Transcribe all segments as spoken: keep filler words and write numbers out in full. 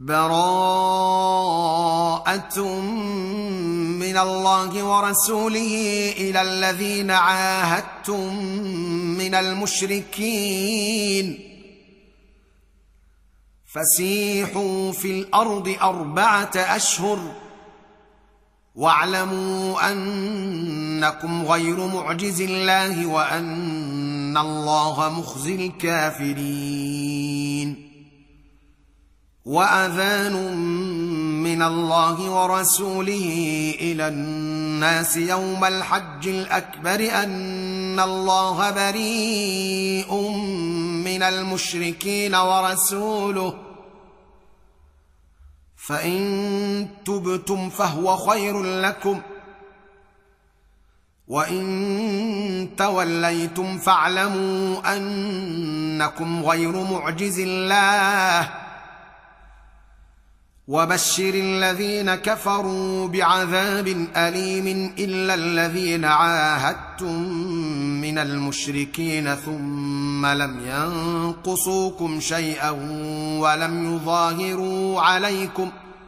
براءة من الله ورسوله إلى الذين عاهدتم من المشركين فسيحوا في الأرض أربعة أشهر واعلموا أنكم غير معجز الله وأن الله مخزي الكافرين. وأذان من الله ورسوله إلى الناس يوم الحج الأكبر أن الله بريء من المشركين ورسوله فإن تبتم فهو خير لكم وإن توليتم فاعلموا أنكم غير معجز الله وبشر الذين كفروا بعذاب أليم إلا الذين عاهدتم من المشركين ثم لم ينقصوكم شيئا ولم يظاهروا عليكم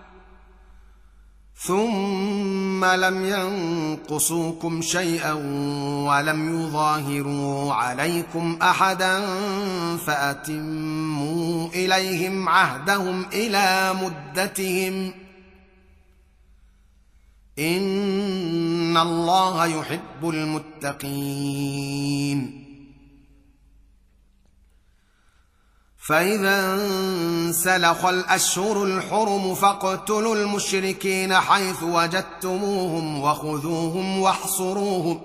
ثم لم ينقصوكم شيئا ولم يظاهروا عليكم أحدا فأتموا إليهم عهدهم إلى مدتهم إن الله يحب المتقين. فإذا انسلخ الأشهر الحرم فاقتلوا المشركين حيث وجدتموهم وخذوهم واحصروهم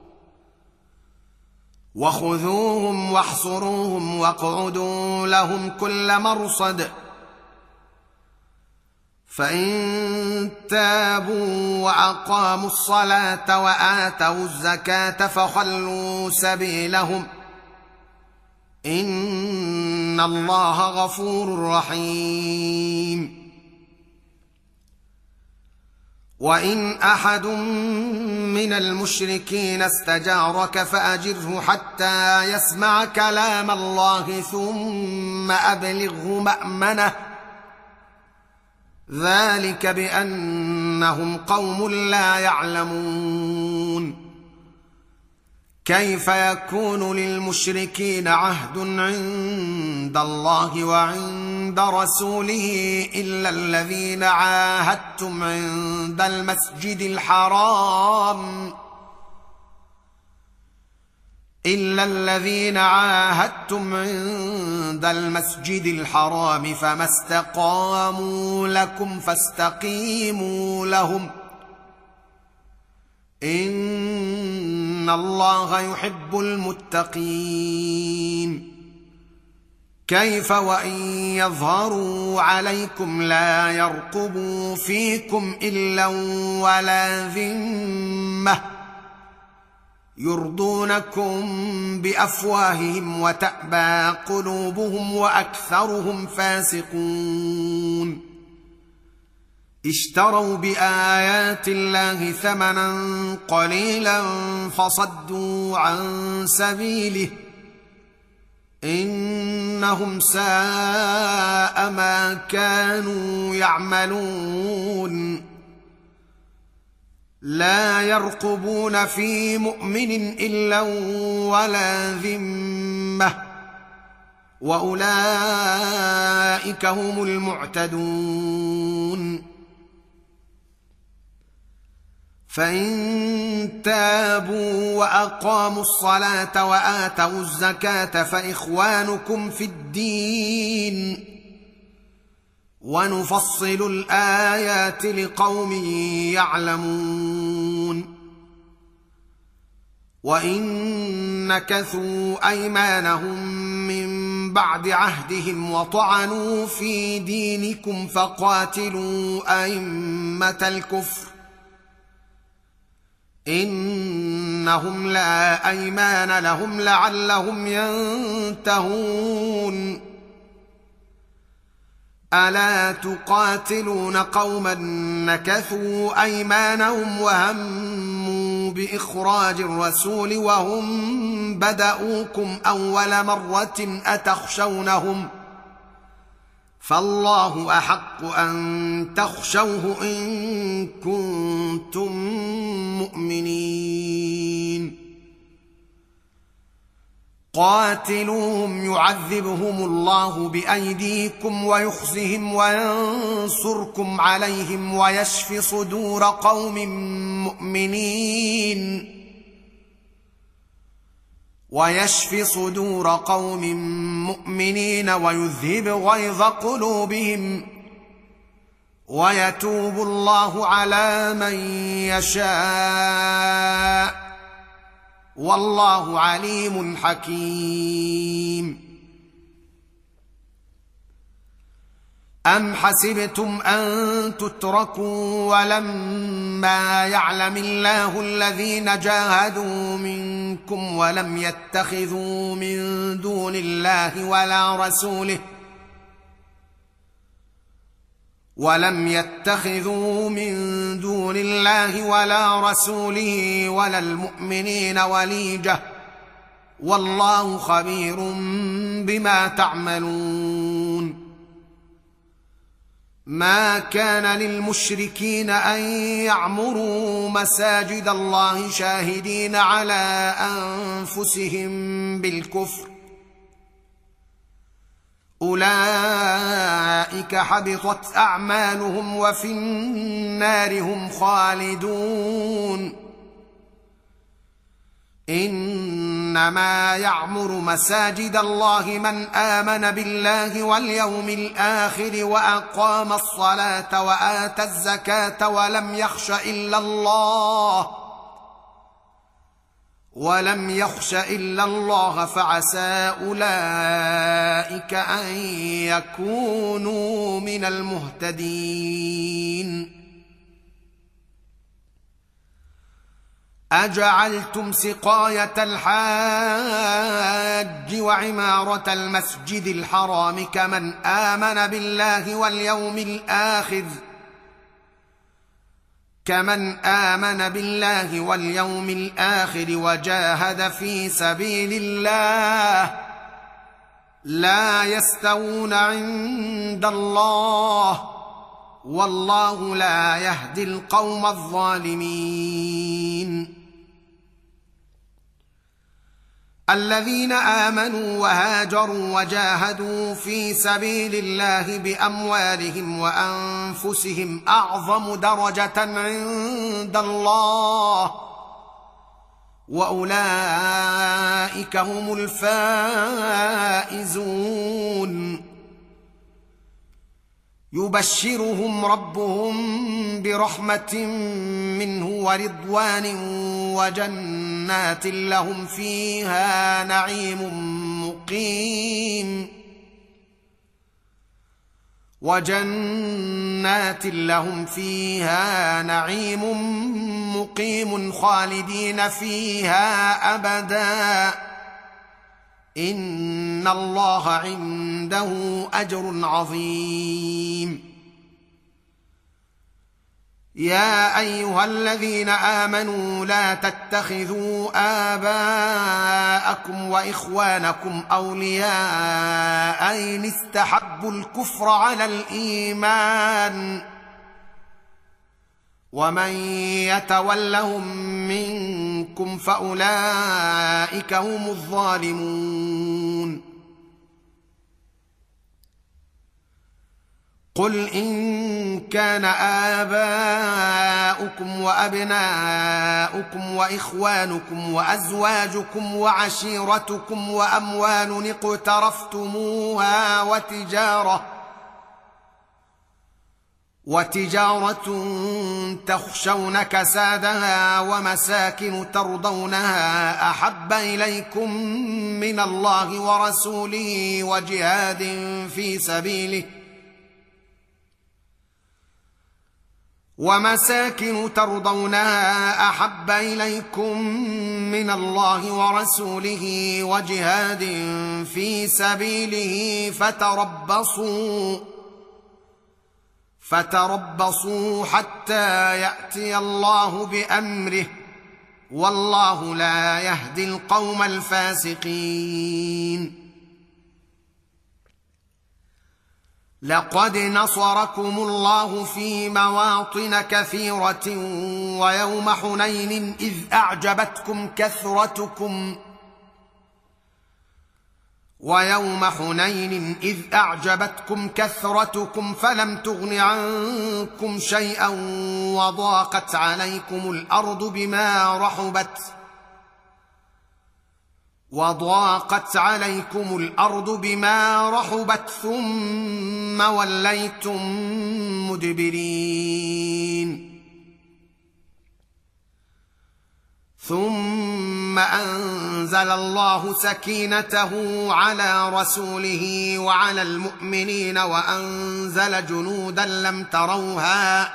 وخذوهم واحصروهم واقعدوا لهم كل مرصد فإن تابوا وأقاموا الصلاة وآتوا الزكاة فخلوا سبيلهم إن الله غفور رحيم. وإن أحد من المشركين استجارك فأجره حتى يسمع كلام الله ثم أبلغه مأمنه ذلك بأنهم قوم لا يعلمون. كيف يكون للمشركين عهد عند الله وعند رسوله إلا الذين عاهدتم عند المسجد الحرام إلا الذين عاهدتم عند المسجد الحرام فما استقاموا لكم فاستقيموا لهم إن الله يحب المتقين. كيف وإن يظهروا عليكم لا يرقبوا فيكم إلا ولا ذمة يرضونكم بأفواههم وتأبى قلوبهم وأكثرهم فاسقون. اشتروا بآيات الله ثمنا قليلا فصدوا عن سبيله إنهم ساء ما كانوا يعملون. لا يرقبون في مؤمن إلا ولا ذمة وأولئك هم المعتدون. فإن تابوا وأقاموا الصلاة وآتوا الزكاة فإخوانكم في الدين ونفصل الآيات لقوم يعلمون. وإن نكثوا أيمانهم من بعد عهدهم وطعنوا في دينكم فقاتلوا أئمة الكفر إنهم لا أيمان لهم لعلهم ينتهون. ألا تقاتلون قوما نكثوا أيمانهم وهموا بإخراج الرسول وهم بدأوكم أول مرة أتخشونهم فالله احق ان تخشوه ان كنتم مؤمنين. قاتلوهم يعذبهم الله بايديكم ويخزهم وينصركم عليهم ويشف صدور قوم مؤمنين ويشف صدور قوم مؤمنين ويذهب غيظ قلوبهم ويتوب الله على من يشاء والله عليم حكيم. أم حسبتم أن تتركوا ولما يعلم الله الذين جاهدوا منكم ولم يتخذوا من دون الله ولا رسوله ولم يتخذوا من دون الله ولا رسوله ولا المؤمنين وليجة والله خبير بما تعملون. ما كان للمشركين أن يعمروا مساجد الله شاهدين على أنفسهم بالكفر أولئك حبطت أعمالهم وفي النار هم خالدون. إنما يعمر مساجد الله من آمن بالله واليوم الآخر وأقام الصلاة وآتى الزكاة ولم يخش إلا الله ولم يخش إلا الله فعسى أولئك أن يكونوا من المهتدين. أجعلتم سقاية الحاج وعمارة المسجد الحرام كمن آمن بالله واليوم الآخر كمن آمن بالله واليوم الآخر وجاهد في سبيل الله لا يستوون عند الله والله لا يهدي القوم الظالمين. الذين آمنوا وهاجروا وجاهدوا في سبيل الله بأموالهم وأنفسهم أعظم درجة عند الله وأولئك هم الفائزون. يبشرهم ربهم برحمة منه ورضوان وجنات لهم فيها نعيم مقيم وجنات لهم فيها نعيم مقيم خالدين فيها أبدا إن الله عنده أجر عظيم. يا أيها الذين آمنوا لا تتخذوا آباءكم وإخوانكم أولياء إن استحبوا الكفر على الإيمان ومن يتولهم منكم فأولئك هم الظالمون. قل إن كان آباؤكم وأبناؤكم وإخوانكم وأزواجكم وعشيرتكم وأموال اقترفتموها وتجارة وتجارة تخشون كسادها ومساكن ترضونها أحب إليكم من الله ورسوله وجهاد في سبيله ومساكن ترضونها أحب إليكم من الله ورسوله وجهاد في سبيله فتربصوا فتربصوا حتى يأتي الله بأمره والله لا يهدي القوم الفاسقين. لقد نصركم الله في مواطن كثيرة ويوم حنين إذ أعجبتكم كثرتكم ويوم حنين إذ أعجبتكم كثرتكم فلم تغن عنكم شيئا وضاقت عليكم الأرض بما رحبت وضاقت عليكم الأرض بما رحبت ثم وليتم مدبرين ثم أنزل الله سكينته على رسوله وعلى المؤمنين وأنزل جنودا لم تروها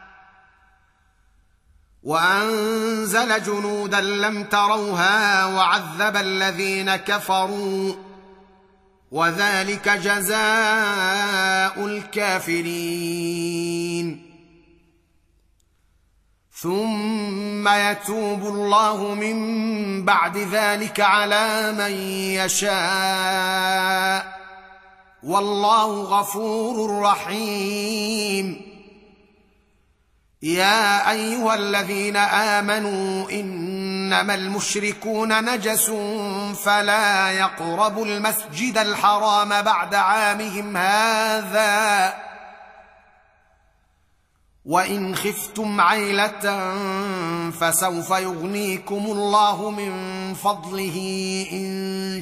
وأنزل جنودا لم تروها وعذب الذين كفروا وذلك جزاء الكافرين ثم يتوب الله من بعد ذلك على من يشاء والله غفور رحيم يا أيها الذين آمنوا إنما المشركون نجس فلا يقربوا المسجد الحرام بعد عامهم هذا وإن خفتم عيلة فسوف يغنيكم الله من فضله إن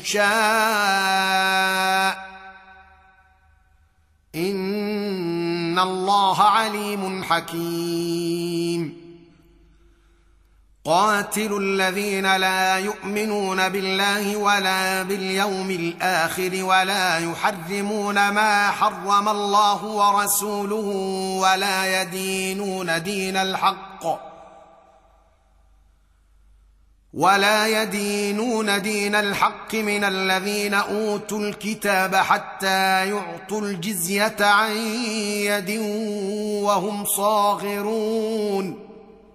شاء إن الله عليم حكيم قاتلوا الذين لا يؤمنون بالله ولا باليوم الآخر ولا يحرمون ما حرم الله ورسوله ولا يدينون دين الحق ولا يدينون دين الحق من الذين أوتوا الكتاب حتى يعطوا الجزية عن يد وهم صاغرون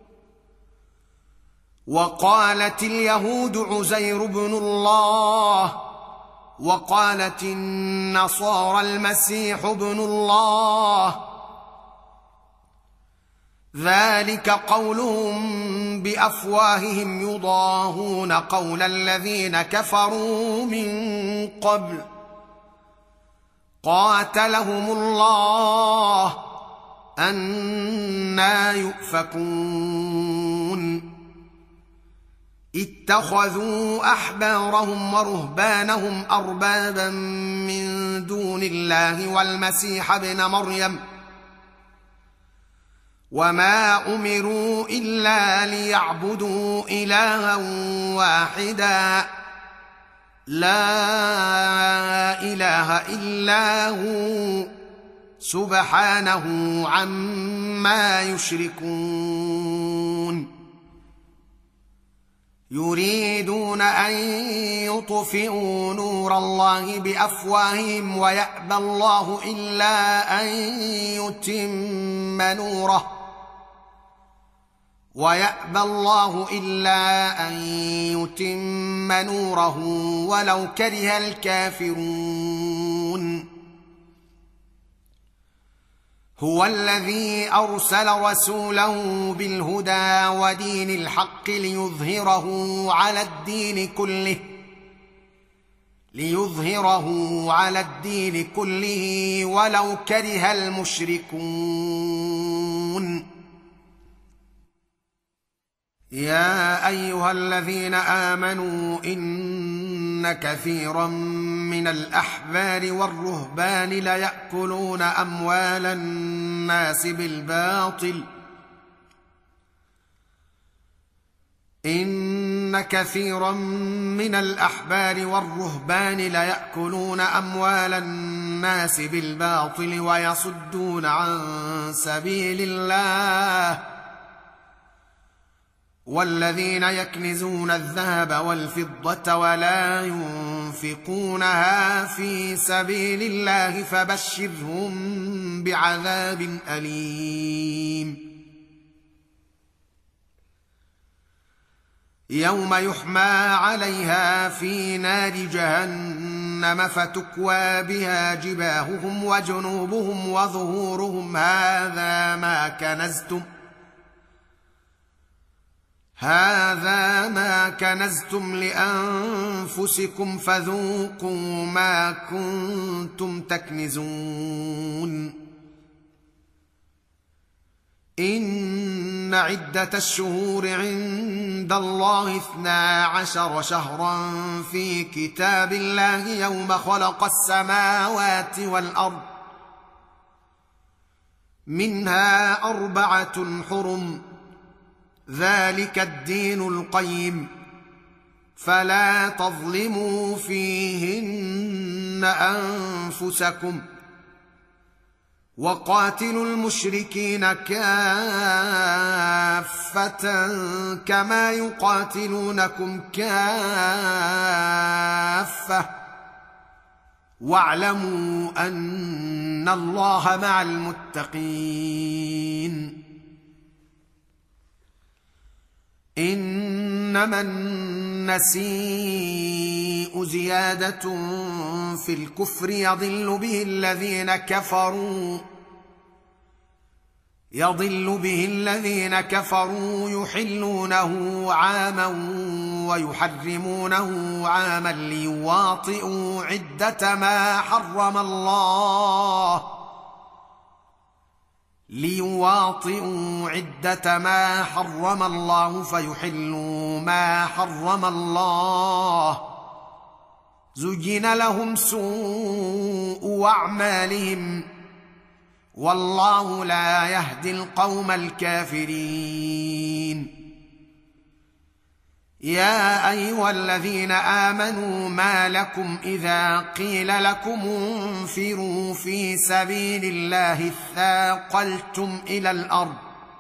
وقالت اليهود عزير بن الله وقالت النصارى المسيح ابن الله ذلك قولهم بأفواههم يضاهون قول الذين كفروا من قبل قاتلهم الله أنى يؤفكون اتخذوا أحبارهم ورهبانهم أربابا من دون الله والمسيح ابن مريم وما أمروا إلا ليعبدوا إلها واحدا لا إله إلا هو سبحانه عما يشركون يريدون أن يطفئوا نور الله بأفواههم ويأبى الله إلا أن يتم نوره ويأبى الله إلا أن يتم نوره ولو كره الكافرون هو الذي أرسل رسوله بالهدى ودين الحق ليظهره على الدين كله ليظهره على الدين كله ولو كره المشركون يا أيها الذين آمنوا إن كثيرا من الأحبار والرهبان ليأكلون أموال الناس بالباطل إن كثيرا من الأحبار والرهبان ليأكلون أموال الناس بالباطل ويصدون عن سبيل الله والذين يكنزون الذهب والفضة ولا ينفقونها في سبيل الله فبشرهم بعذاب أليم يوم يحمى عليها في نار جهنم جهنم فتكوى بها جباههم وجنوبهم وظهورهم هذا ما كنزتم هذا ما كنزتم لأنفسكم فذوقوا ما كنتم تكنزون إن عدة الشهور عند الله اثنا عشر شهرا في كتاب الله يوم خلق السماوات والأرض منها أربعة حرم ذلك الدين القيم فلا تظلموا فيهن أنفسكم وقاتلوا المشركين كافة كما يقاتلونكم كافة واعلموا أن الله مع المتقين إنما النسيء زيادة في الكفر يضل به الذين كفروا يضل به الذين كفروا يحلونه عاما ويحرمونه عاما ليواطئوا عدة ما حرم الله ليواطئوا عدة ما حرم الله فيحلوا ما حرم الله زين لهم سوء أعمالهم والله لا يهدي القوم الكافرين يا أيها الذين آمنوا ما لكم إذا قيل لكم انفروا في سبيل الله اثاقلتم إلى الأرض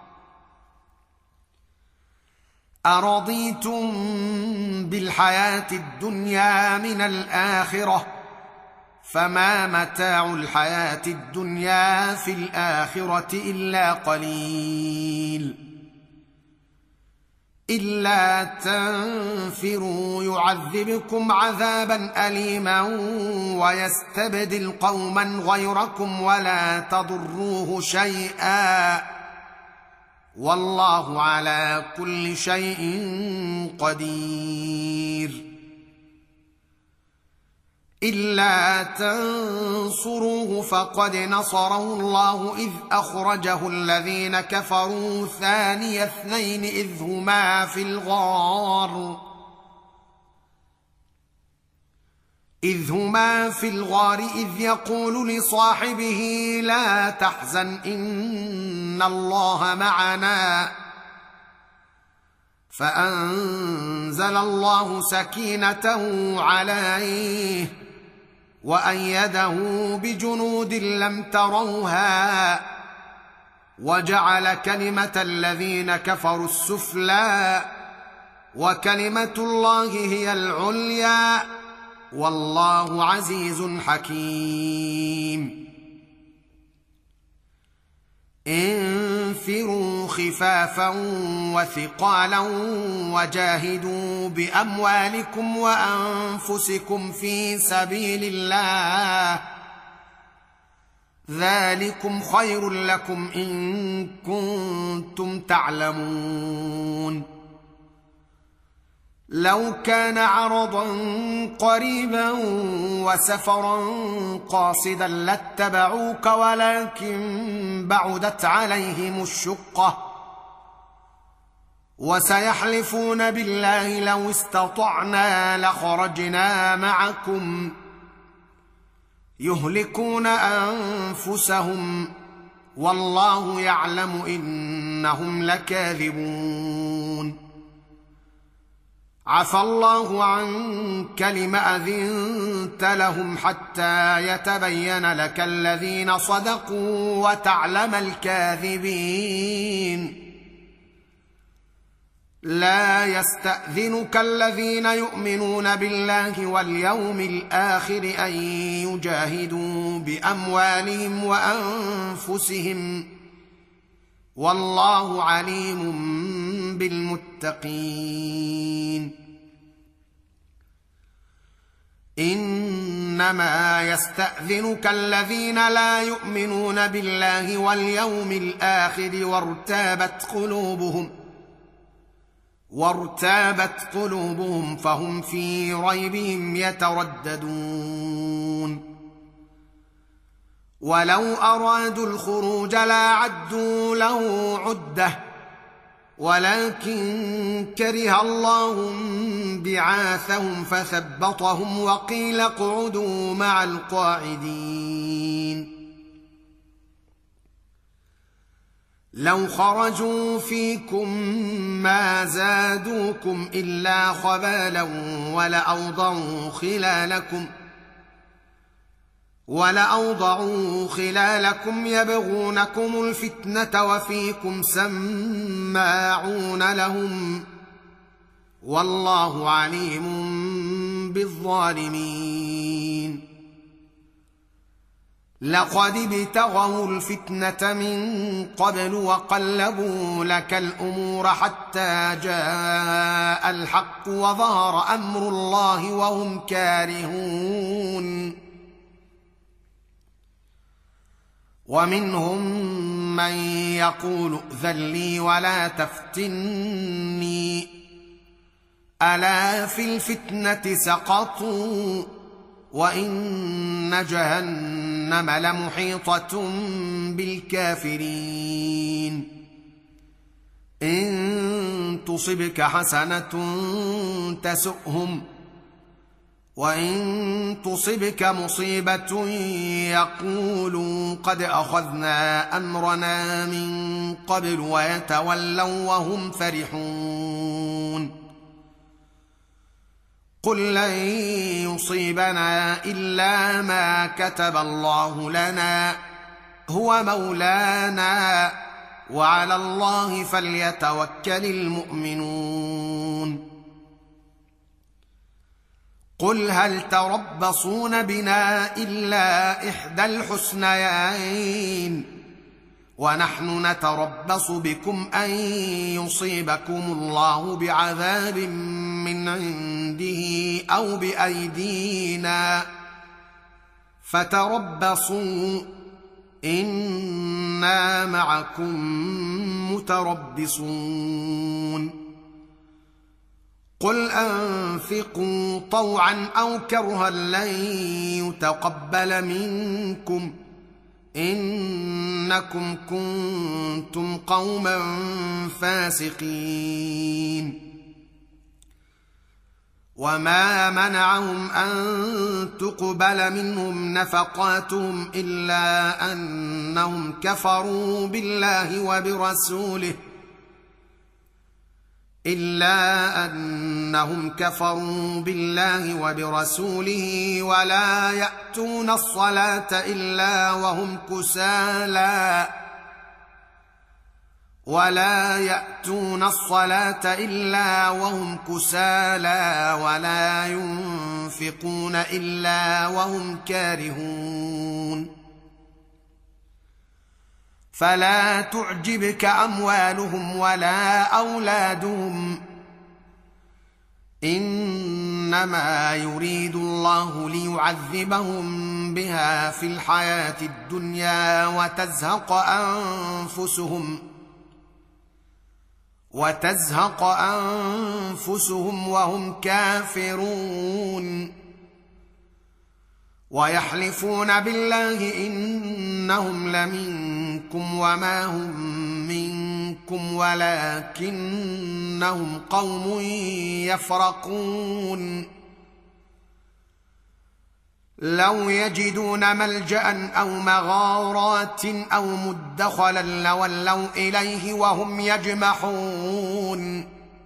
أرضيتم بالحياة الدنيا من الآخرة فما متاع الحياة الدنيا في الآخرة إلا قليل إلا تنفروا يعذبكم عذابا أليما ويستبدل قوما غيركم ولا تضروه شيئا والله على كل شيء قدير إلا تنصروه فقد نصره الله إذ أخرجه الذين كفروا ثاني اثنين إذ هما في الغار إذ هما في الغار إذ يقول لصاحبه لا تحزن إن الله معنا فأنزل الله سكينته عليه وأيده بجنود لم تروها وجعل كلمة الذين كفروا السفلى وكلمة الله هي العليا والله عزيز حكيم انفروا خفافا وثقالا وجاهدوا بأموالكم وأنفسكم في سبيل الله ذلكم خير لكم إن كنتم تعلمون لو كان عرضا قريبا وسفرا قاصدا لاتبعوك ولكن بعدت عليهم الشقة وسيحلفون بالله لو استطعنا لخرجنا معكم يهلكون أنفسهم والله يعلم إنهم لكاذبون عفى الله عنك لم أذنت لهم حتى يتبين لك الذين صدقوا وتعلم الكاذبين لا يستأذنك الذين يؤمنون بالله واليوم الآخر أن يجاهدوا بأموالهم وأنفسهم والله عليم بالمتقين إنما يستأذنك الذين لا يؤمنون بالله واليوم الآخر وارتابت قلوبهم وارتابت قلوبهم فهم في ريبهم يترددون ولو أرادوا الخروج لأعدوا له عدة ولكن كره الله بعاثهم فثبطهم وقيل اقعدوا مع القاعدين لو خرجوا فيكم ما زادوكم إلا خبالا ولأوضعوا خلالكم ولأوضعوا خلالكم يبغونكم الفتنة وفيكم سماعون لهم والله عليم بالظالمين لقد ابتغوا الفتنة من قبل وقلبوا لك الأمور حتى جاء الحق وظهر أمر الله وهم كارهون ومنهم من يقول ائذن لي ولا تفتني ألا في الفتنة سقطوا وإن جهنم لمحيطة بالكافرين إن تصبك حسنة تسؤهم وإن تصبك مصيبة يقولوا قد أخذنا أمرنا من قبل ويتولوا وهم فرحون قل لن يصيبنا إلا ما كتب الله لنا هو مولانا وعلى الله فليتوكل المؤمنون قل هل تربصون بنا إلا إحدى الحسنيين ونحن نتربص بكم أن يصيبكم الله بعذاب من عنده أو بأيدينا فتربصوا إنا معكم متربصون قل أنفقوا طوعا أو كرها لن يتقبل منكم إنكم كنتم قوما فاسقين وما منعهم أن تقبل منهم نفقاتهم إلا أنهم كفروا بالله وبرسوله إلا أنهم كفروا بالله وبرسوله ولا يأتون الصلاة إلا وهم كسالى ولا يأتون الصلاة إلا وهم كسالى ولا ينفقون إلا وهم كارهون فلا تعجبك أموالهم ولا أولادهم إنما يريد الله ليعذبهم بها في الحياة الدنيا وتزهق أنفسهم وتزهق أنفسهم وهم كافرون ويحلفون بالله إنهم لمنكم وما هم منكم ولكنهم قوم يفرقون لو يجدون ملجأ أو مغارات أو مدخلا لولوا إليه وهم يجمحون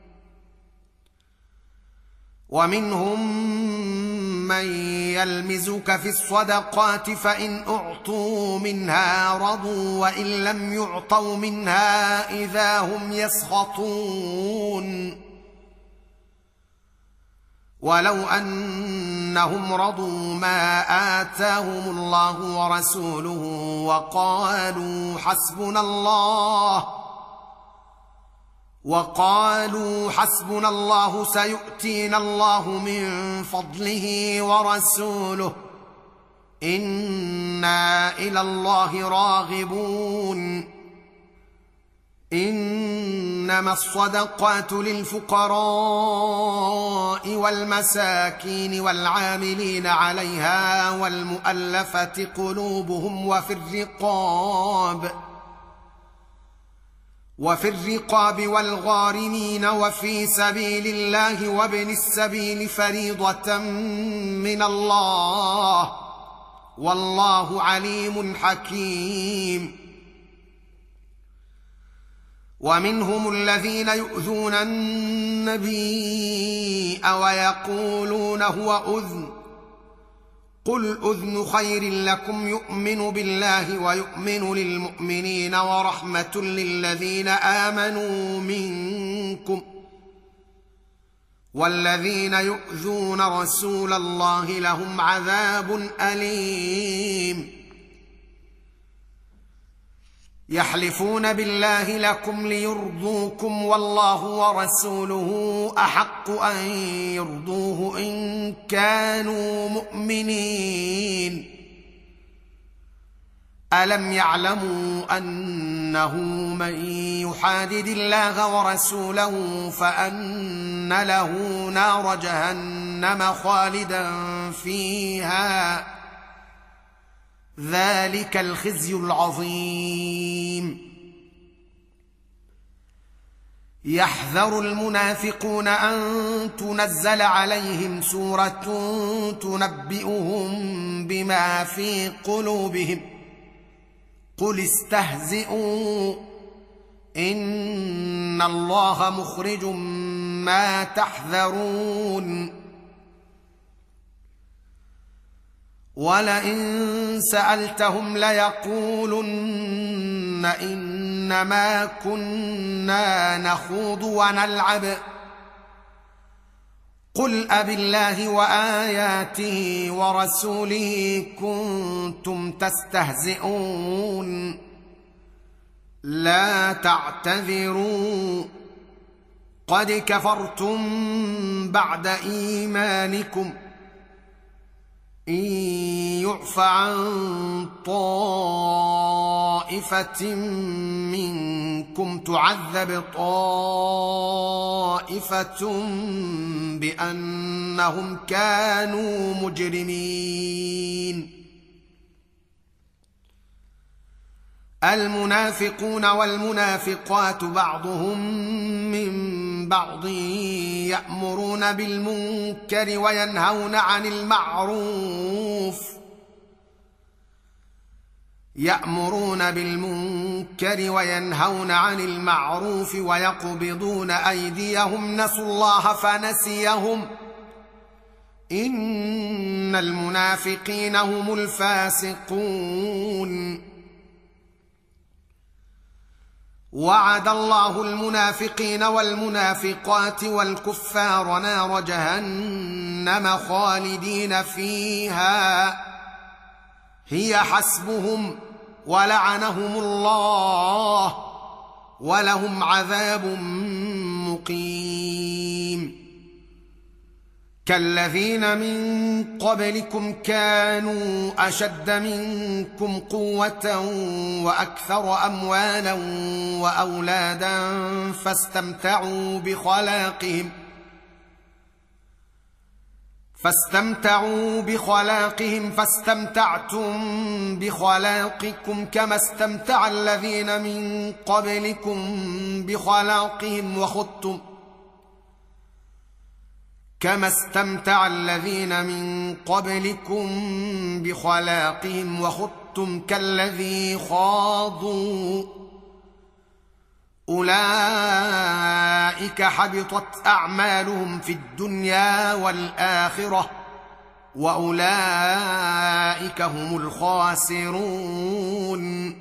ومنهم من يلمزك في الصدقات فإن أعطوا منها رضوا وإن لم يعطوا منها إذا هم يسخطون ولو أنهم رضوا ما آتاهم الله ورسوله وقالوا حسبنا الله وقالوا حسبنا الله سيؤتينا الله من فضله ورسوله إنا إلى الله راغبون إنما الصدقات للفقراء والمساكين والعاملين عليها والمؤلفة قلوبهم وفي الرقاب وفي الرقاب والغارمين وفي سبيل الله وابن السبيل فريضة من الله والله عليم حكيم. ومنهم الذين يؤذون النبي ويقولون هو أذن قل أذن خير لكم يؤمن بالله ويؤمن للمؤمنين ورحمة للذين آمنوا منكم والذين يؤذون رسول الله لهم عذاب أليم. يحلفون بالله لكم ليرضوكم والله ورسوله أحق أن يرضوه إن كانوا مؤمنين. ألم يعلموا أنه من يحادد الله ورسوله فأن له نار جهنم خالدا فيها ذلك الخزي العظيم. يحذر المنافقون أن تنزل عليهم سورة تنبئهم بما في قلوبهم قل استهزئوا إن الله مخرج ما تحذرون. ولئن سألتهم ليقولن إنما كنا نخوض ونلعب قل أبالله وآياته ورسوله كنتم تستهزئون لا تعتذروا قد كفرتم بعد إيمانكم إن يعف عن طائفة منكم تعذب طائفة بأنهم كانوا مجرمين. المنافقون والمنافقات بعضهم من بعض يأمرون بالمنكر وينهون عن المعروف يأمرون بالمنكر وينهون عن المعروف ويقبضون أيديهم نسوا الله فنسيهم إن المنافقين هم الفاسقون. وعد الله المنافقين والمنافقات والكفار نار جهنم خالدين فيها هي حسبهم ولعنهم الله ولهم عذاب مقيم. كالذين من قبلكم كانوا أشد منكم قوة وأكثر أموالا وأولادا فاستمتعوا بخلاقهم فاستمتعوا بخلاقهم فاستمتعتم بخلاقكم كما استمتع الذين من قبلكم بخلاقهم وخضتم كما استمتع الذين من قبلكم بخلاقهم وخضتم كالذي خاضوا أولئك حبطت أعمالهم في الدنيا والآخرة وأولئك هم الخاسرون.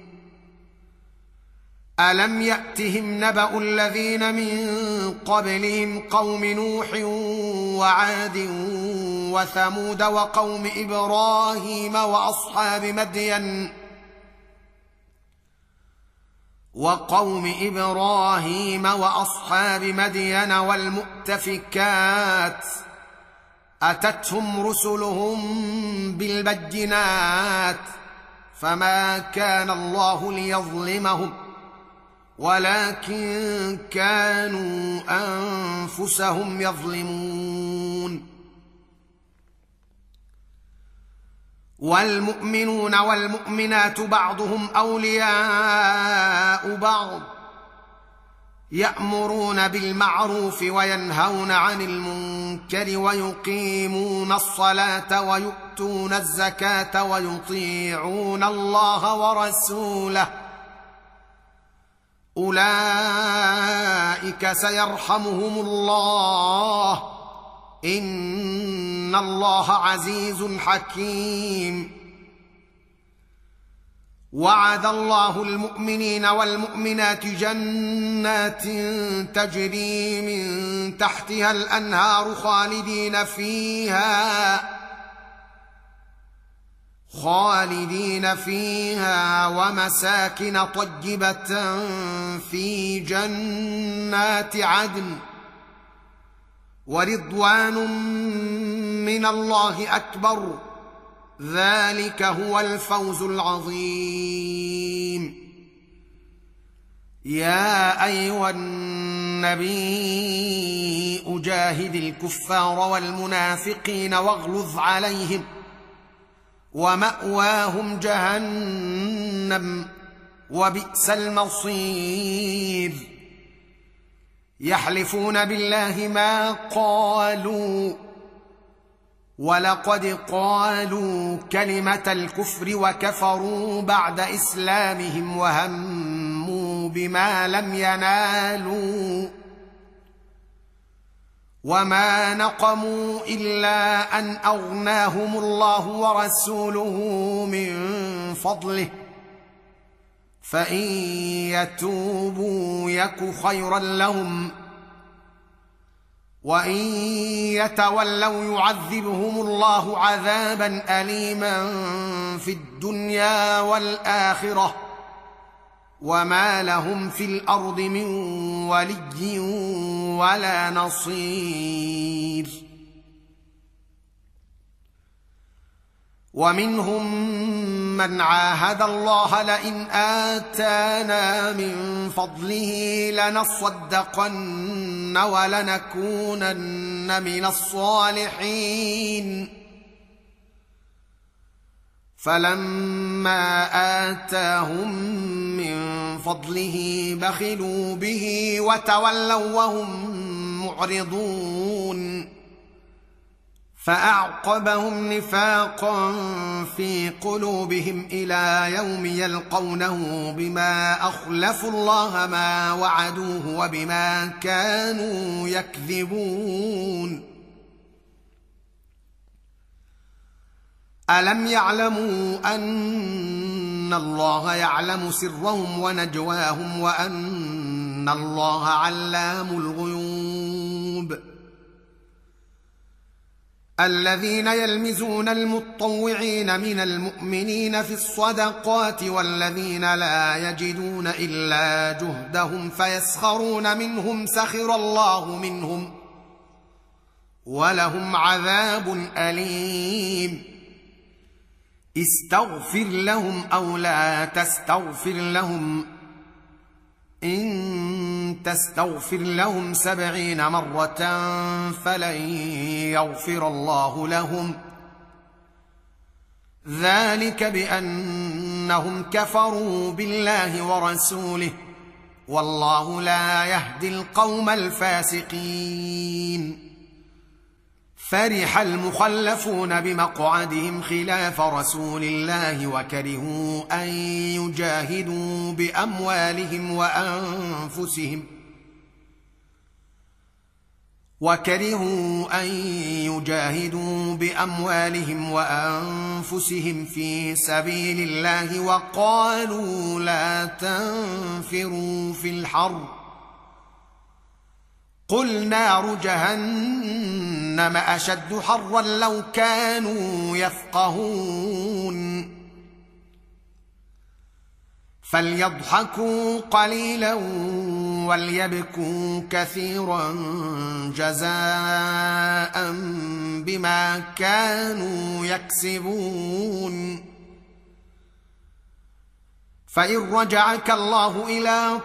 ألم يأتهم نبأ الذين من قبلهم قوم نوح وعاد وثمود وقوم إبراهيم وأصحاب مدين وقوم إبراهيم وأصحاب مدين والمؤتفكات أتتهم رسلهم بالبينات فما كان الله ليظلمهم ولكن كانوا أنفسهم يظلمون. والمؤمنون والمؤمنات بعضهم أولياء بعض يأمرون بالمعروف وينهون عن المنكر ويقيمون الصلاة ويؤتون الزكاة ويطيعون الله ورسوله أولئك سيرحمهم الله إن الله عزيز حكيم. وعد الله المؤمنين والمؤمنات جنات تجري من تحتها الأنهار خالدين فيها خالدين فيها ومساكن طيبة في جنات عدن ورضوان من الله أكبر ذلك هو الفوز العظيم. يا أيها النبي أجاهد الكفار والمنافقين واغلظ عليهم ومأواهم جهنم وبئس المصير. يحلفون بالله ما قالوا ولقد قالوا كلمة الكفر وكفروا بعد إسلامهم وهموا بما لم ينالوا وما نقموا إلا أن أغناهم الله ورسوله من فضله فإن يتوبوا يك خيرا لهم وإن يتولوا يعذبهم الله عذابا أليما في الدنيا والآخرة وما لهم في الأرض من ولي ولا نصير. ومنهم من عاهد الله لئن آتانا من فضله لنصدقن ولنكونن من الصالحين فلما آتاهم من فضله بخلوا به وتولوا وهم معرضون فأعقبهم نفاقا في قلوبهم إلى يوم يلقونه بما أخلفوا الله ما وعدوه وبما كانوا يكذبون. ألم يعلموا أن الله يعلم سرهم ونجواهم وأن الله علام الغيوب. الذين يلمزون المطوعين من المؤمنين في الصدقات والذين لا يجدون إلا جهدهم فيسخرون منهم سخر الله منهم ولهم عذاب أليم. استغفر لهم أو لا تستغفر لهم إن تستغفر لهم سبعين مرة فلن يغفر الله لهم ذلك بأنهم كفروا بالله ورسوله والله لا يهدي القوم الفاسقين. فرح المخلفون بمقعدهم خلاف رسول الله وكرهوا أن يجاهدوا بأموالهم وأنفسهم وكرهوا أن يجاهدوا بأموالهم وأنفسهم في سبيل الله وقالوا لا تنفروا في الحر قل نار جهنم أشد حرا لو كانوا يفقهون. فليضحكوا قليلا وليبكوا كثيرا جزاء بما كانوا يكسبون. فإن رجعك الله إلى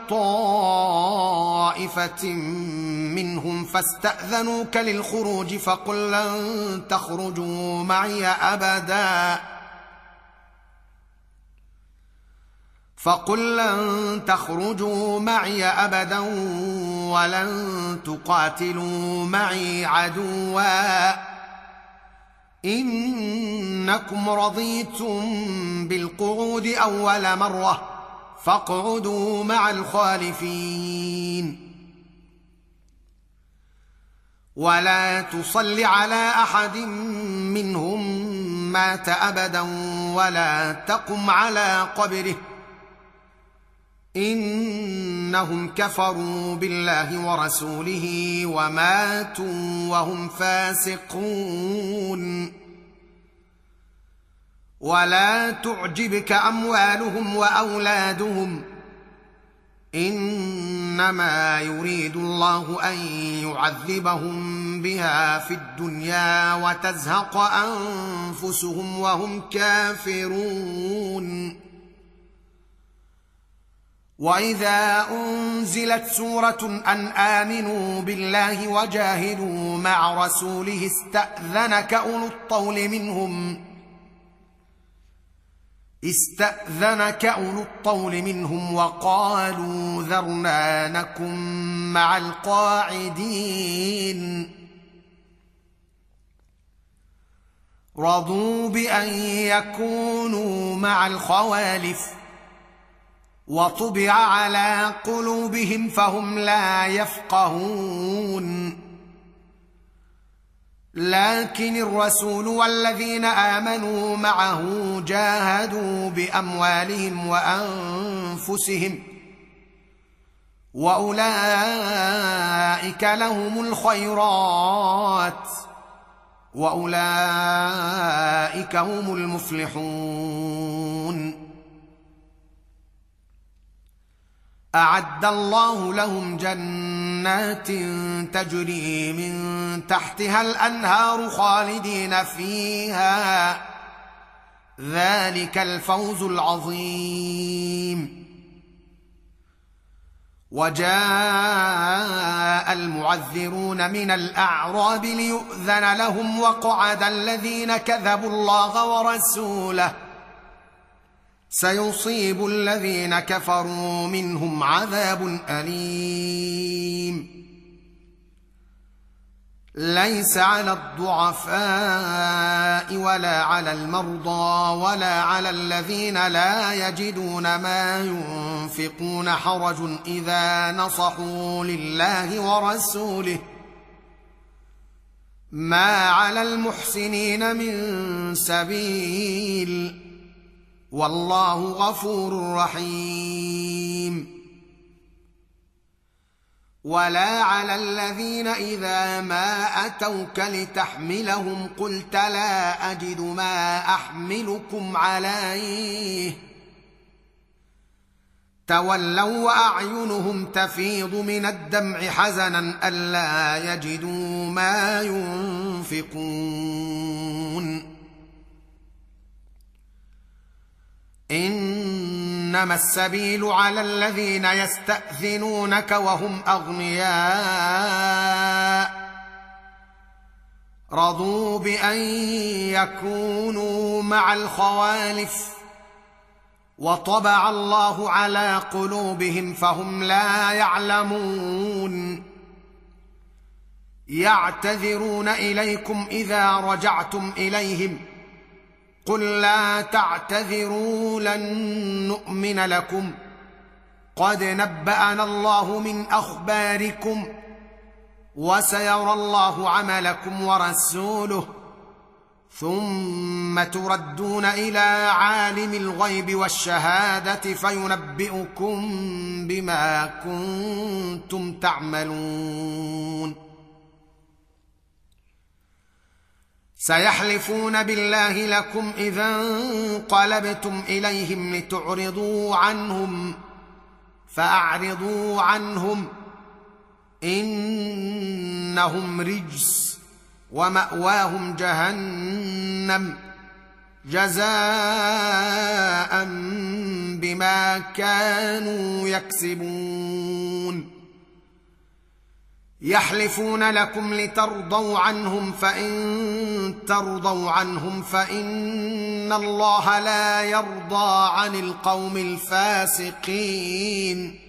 طائفة منهم فاستأذنوك للخروج فقل لن تخرجوا معي أبدا فقل لن تخرجوا معي أبدا ولن تقاتلوا معي عدوا إنكم رضيتم بالقعود أول مرة فاقعدوا مع الخالفين. ولا تصل على أحد منهم مات أبدا ولا تقم على قبره إنهم كفروا بالله ورسوله وماتوا وهم فاسقون. ولا تعجبك أموالهم وأولادهم إنما يريد الله أن يعذبهم بها في الدنيا وتزهق أنفسهم وهم كافرون. وإذا أنزلت سورة أن آمنوا بالله وجاهدوا مع رسوله استأذنك أولو الطول منهم استأذنك أولو الطول منهم وقالوا ذرنا نكن مع القاعدين. رضوا بأن يكونوا مع الخوالف وطبع على قلوبهم فهم لا يفقهون. لكن الرسول والذين آمنوا معه جاهدوا بأموالهم وأنفسهم وأولئك لهم الخيرات وأولئك هم المفلحون. أعد الله لهم جنات تجري من تحتها الأنهار خالدين فيها ذلك الفوز العظيم. وجاء المعذرون من الأعراب ليؤذن لهم وقعد الذين كذبوا الله ورسوله سيصيب الذين كفروا منهم عذاب أليم. ليس على الضعفاء ولا على المرضى ولا على الذين لا يجدون ما ينفقون حرج إذا نصحوا لله ورسوله ما على المحسنين من سبيل والله غفور رحيم. ولا على الذين إذا ما أتوك لتحملهم قلت لا أجد ما أحملكم عليه تولوا وأعينهم تفيض من الدمع حزنا ألا يجدوا ما ينفقون. إنما السبيل على الذين يستأذنونك وهم أغنياء رضوا بأن يكونوا مع الخوالف وطبع الله على قلوبهم فهم لا يعلمون. يعتذرون إليكم إذا رجعتم إليهم قل لا تعتذروا لن نؤمن لكم قد نبأنا الله من أخباركم وسيرى الله عملكم ورسوله ثم تردون إلى عالم الغيب والشهادة فينبئكم بما كنتم تعملون. سيحلفون بالله لكم إذا انقلبتم إليهم لتعرضوا عنهم فأعرضوا عنهم إنهم رجس ومأواهم جهنم جزاء بما كانوا يكسبون يحلفون لكم لترضوا عنهم فإن ترضوا عنهم فإن الله لا يرضى عن القوم الفاسقين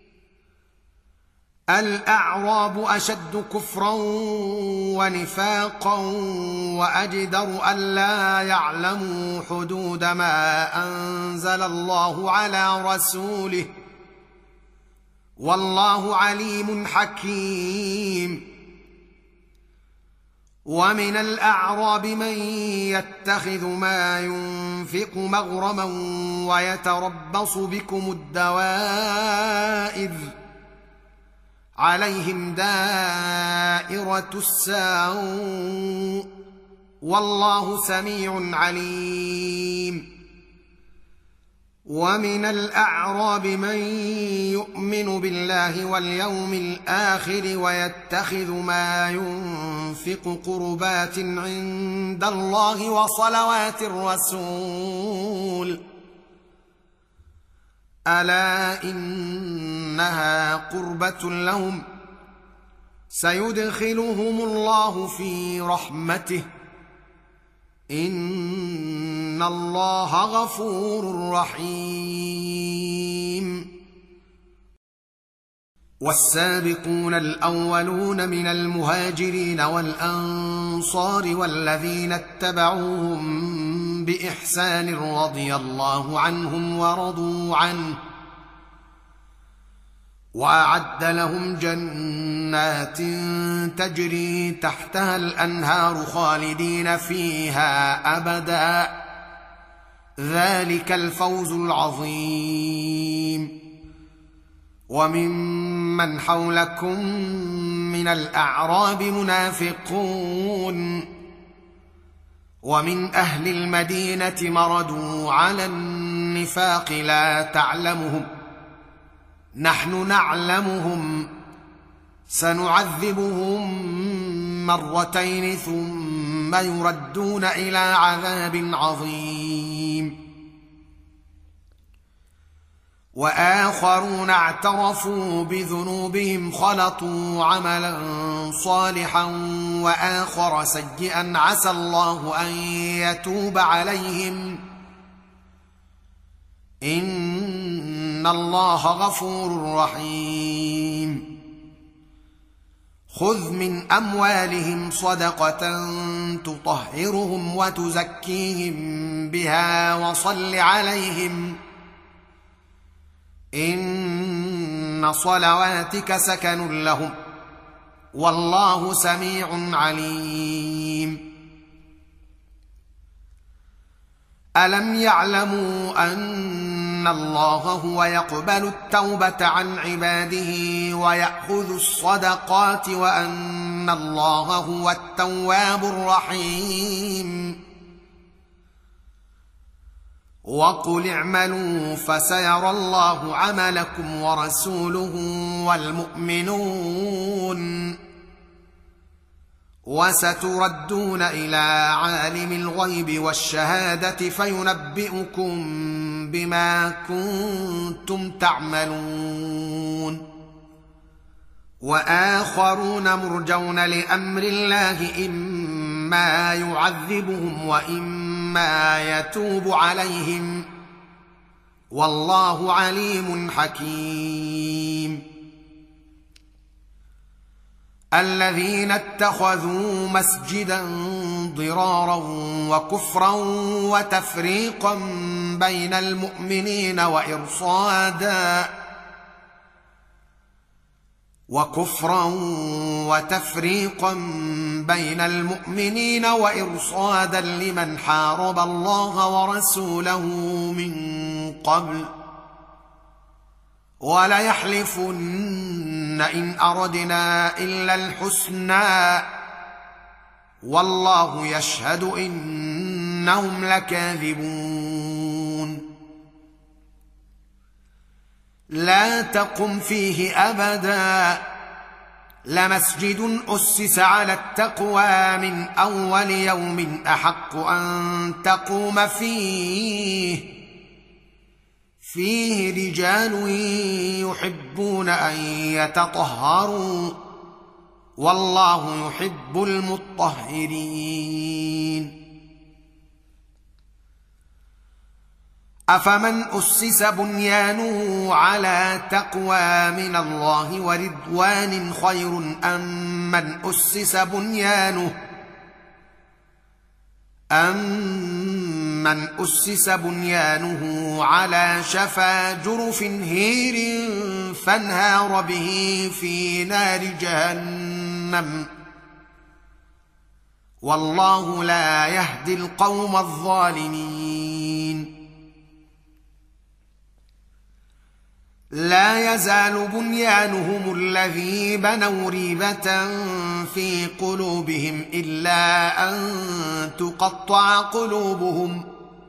الأعراب أشد كفرا ونفاقا وأجدر ألا يعلموا حدود ما أنزل الله على رسوله والله عليم حكيم ومن الأعراب من يتخذ ما ينفق مغرما ويتربص بكم الدوائر عليهم دائرة السوء والله سميع عليم ومن الأعراب من يؤمن بالله واليوم الآخر ويتخذ ما ينفق قربات عند الله وصلوات الرسول ألا إنها قربة لهم سيدخلهم الله في رحمته إن الله غفور رحيم والسابقون الأولون من المهاجرين والأنصار والذين اتبعوهم بإحسان رضي الله عنهم ورضوا عنه وأعد لهم جنات تجري تحتها الأنهار خالدين فيها أبدا ذلك الفوز العظيم وممن حولكم من الأعراب منافقون ومن أهل المدينة مردوا على النفاق لا تعلمهم نحن نعلمهم سنعذبهم مرتين ثم يردون إلى عذاب عظيم وآخرون اعترفوا بذنوبهم خلطوا عملا صالحا وآخر سيئا عسى الله أن يتوب عليهم إن الله غفور رحيم خذ من أموالهم صدقة تطهرهم وتزكيهم بها وصل عليهم إن صلواتك سكن لهم والله سميع عليم ألم يعلموا أن الله هو يقبل التوبة عن عباده ويأخذ الصدقات وأن الله هو التواب الرحيم وقل اعملوا فسيرى الله عملكم ورسوله والمؤمنون وستردون إلى عالم الغيب والشهادة فينبئكم بما كنتم تعملون وآخرون مرجون لأمر الله إما يعذبهم وإما يتوب عليهم والله عليم حكيم الذين اتخذوا مسجدا ضرارا وكفرا وتفريقا بين المؤمنين وإرصادا وكفرا وتفريقا بين المؤمنين وإرصادا لمن حارب الله ورسوله من قبل وليحلفن إن أردنا إلا الحسنى والله يشهد إنهم لكاذبون لا تقم فيه أبدا لمسجد أسس على التقوى من أول يوم أحق أن تقوم فيه فيه رجال يحبون أن يتطهروا والله يحب المطهرين أفمن أسس بنيانه على تقوى من الله ورضوان خير أم من أسس بنيانه أَمَّنْ أُسِّسَ بُنْيَانُهُ عَلَى شَفَا جُرُفٍ هِيرٍ فانهار به في نار جهنم والله لا يهدي القوم الظالمين لا يزال بنيانهم الذي بنوا ريبة في قلوبهم إلا أن تقطع قلوبهم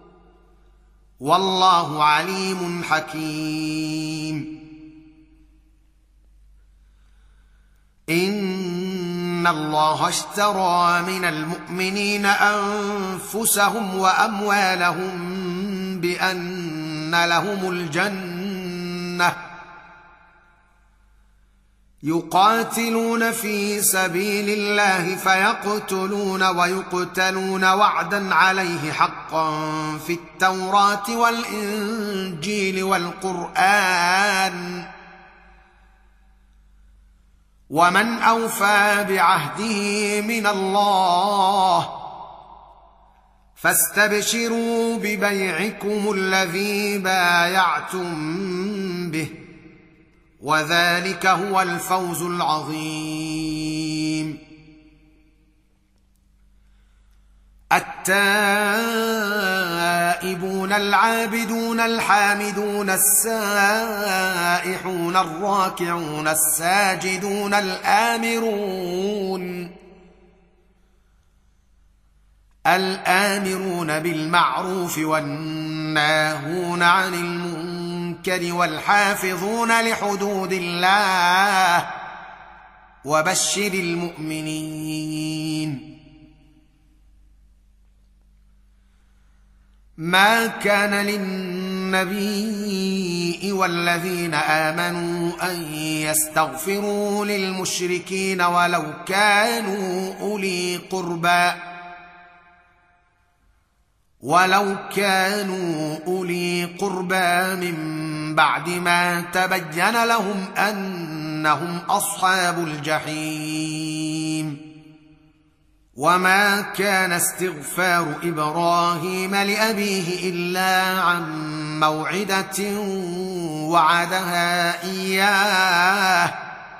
والله عليم حكيم إن الله اشترى من المؤمنين أنفسهم وأموالهم بأن لهم الجنة يقاتلون في سبيل الله فيقتلون ويقتلون وعدا عليه حقا في التوراة والإنجيل والقرآن ومن أوفى بعهده من الله فاستبشروا ببيعكم الذي بايعتم به وذلك هو الفوز العظيم التائبون العابدون الحامدون السائحون الراكعون الساجدون الآمرون الآمرون بالمعروف والناهون عن المنكر والحافظون لحدود الله وبشر المؤمنين ما كان للنبي والذين آمنوا أن يستغفروا للمشركين ولو كانوا أولي قربى ولو كانوا أولي قربى من بعد ما تبين لهم أنهم أصحاب الجحيم وما كان استغفار إبراهيم لأبيه إلا عن موعدة وعدها إياه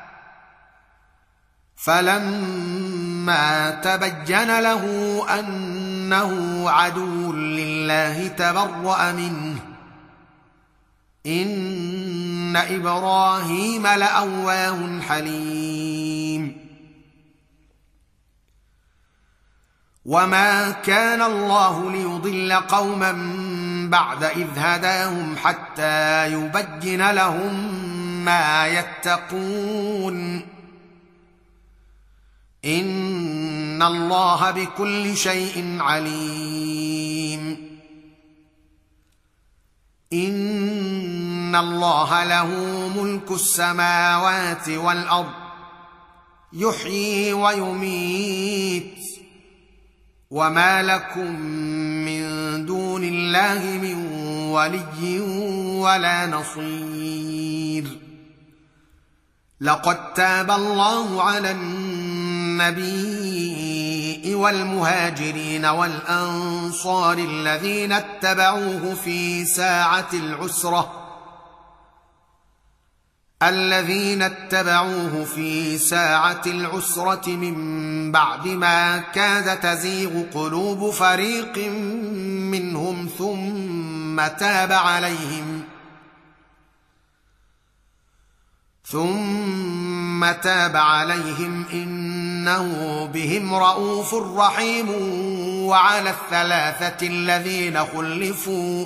فلما تبين له أنه عدو لله تبرأ منه إن إبراهيم لأواه حليم وما كان الله ليضل قوما بعد إذ هداهم حتى يبين لهم ما يتقون إن الله بكل شيء عليم إن الله له ملك السماوات والأرض يحيي ويميت وما لكم من دون الله من ولي ولا نصير لقد تاب الله على النبي والمهاجرين والأنصار الذين اتبعوه في ساعة العسرة الذين اتبعوه في ساعة العسرة من بعد ما كاد تزيغ قلوب فريق منهم ثم تاب عليهم ثم تاب عليهم إن إنه بهم رءوف رحيم. وعلى الثلاثة الذين خلفوا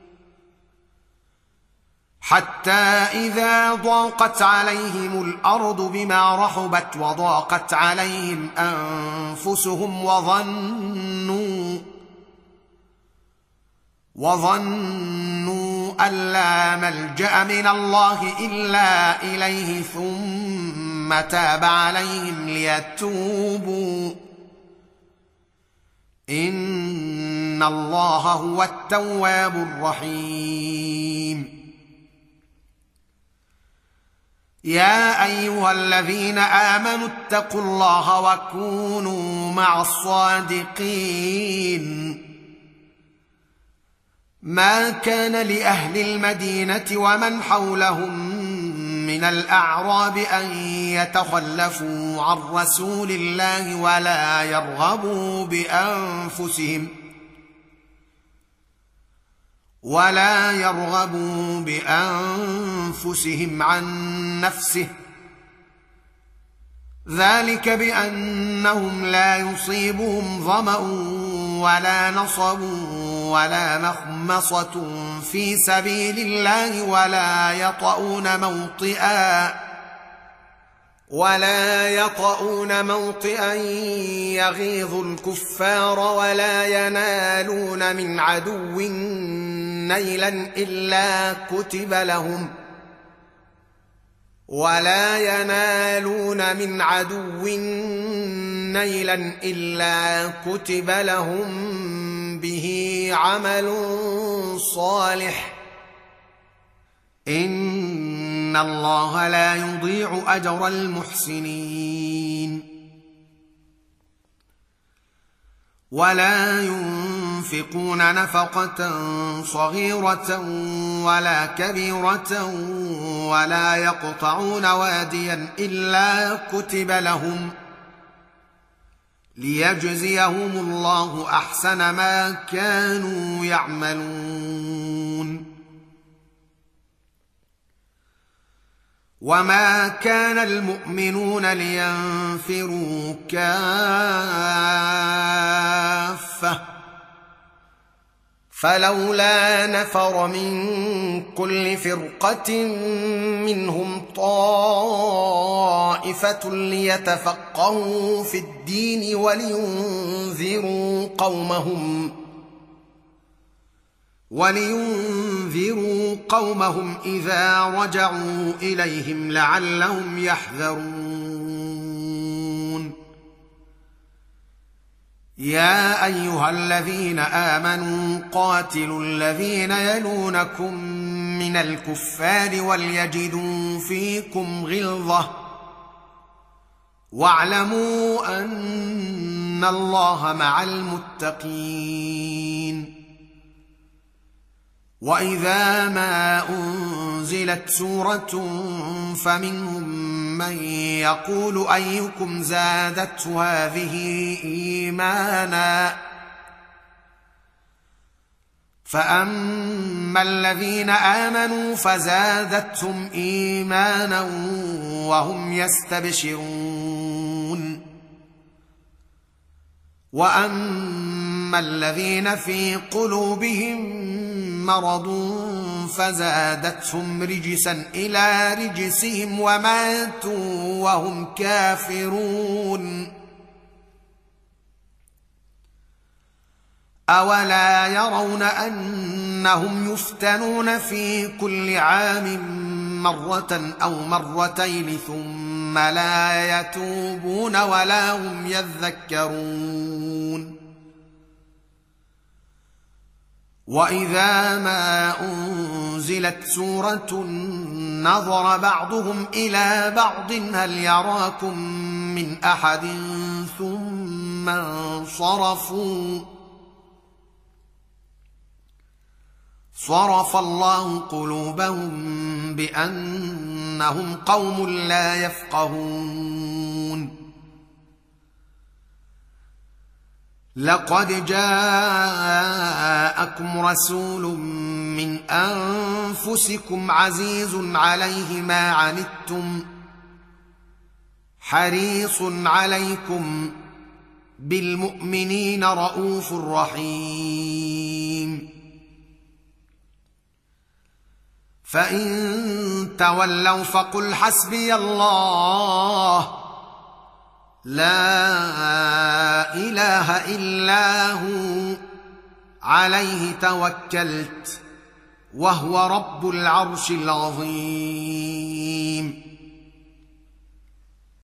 حتى إذا ضاقت عليهم الأرض بما رحبت وضاقت عليهم أنفسهم وظنوا وظنوا أن لا ملجأ من الله إلا إليه ثم تاب عليهم ليتوبوا إن الله هو التواب الرحيم. يا أيها الذين آمنوا اتقوا الله وكونوا مع الصادقين. ما كان لأهل المدينة ومن حولهم من الأعراب أن يتخلفوا عن رسول الله ولا يرغبوا بأنفسهم ولا يرغبوا بأنفسهم عن نفسه، ذلك بأنهم لا يصيبهم ظمأ ولا نصب ولا مخمصة في سبيل الله ولا يطؤون موطئا ولا يطؤون موطئا يغيظ الكفار ولا ينالون من عدو نيلا إلا كتب لهم ولا ينالون من عدو نيلا إلا كتب لهم به عمل صالح إن الله لا يضيع أجر المحسنين. ولا ينفقون نفقة صغيرة ولا كبيرة ولا يقطعون واديا إلا كتب لهم ليجزيهم الله أحسن ما كانوا يعملون. وما كان المؤمنون لينفروا كافة فلولا نفر من كل فرقة منهم طائفة ليتفقهوا في الدين ولينذروا قومهم ولينذروا قومهم إذا رجعوا إليهم لعلهم يحذرون. يا أيها الذين آمنوا قاتلوا الذين يلونكم من الكفار وليجدوا فيكم غلظة واعلموا أن الله مع المتقين. وإذا ما أنزلت سورة فمنهم من يقول أيكم زادته هذه إيمانا فأما الذين آمنوا فزادتهم إيمانا وهم يستبشرون. وأما الذين في قلوبهم مرض فزادتهم رجسا إلى رجسهم وماتوا وهم كافرون. أولا يرون أنهم يفتنون في كل عام مرة أو مرتين ثم لا يتوبون ولا هم يذكرون. وإذا ما أنزلت سورة نظر بعضهم إلى بعض هل يراكم من أحد ثم انصرفوا صرف الله قلوبهم بأنهم قوم لا يفقهون. لقد جاءكم رسول من أنفسكم عزيز عليه ما عنتم حريص عليكم بالمؤمنين رءوف رحيم فإن تولوا فقل حسبي الله لا إله إلا هو عليه توكلت وهو رب العرش العظيم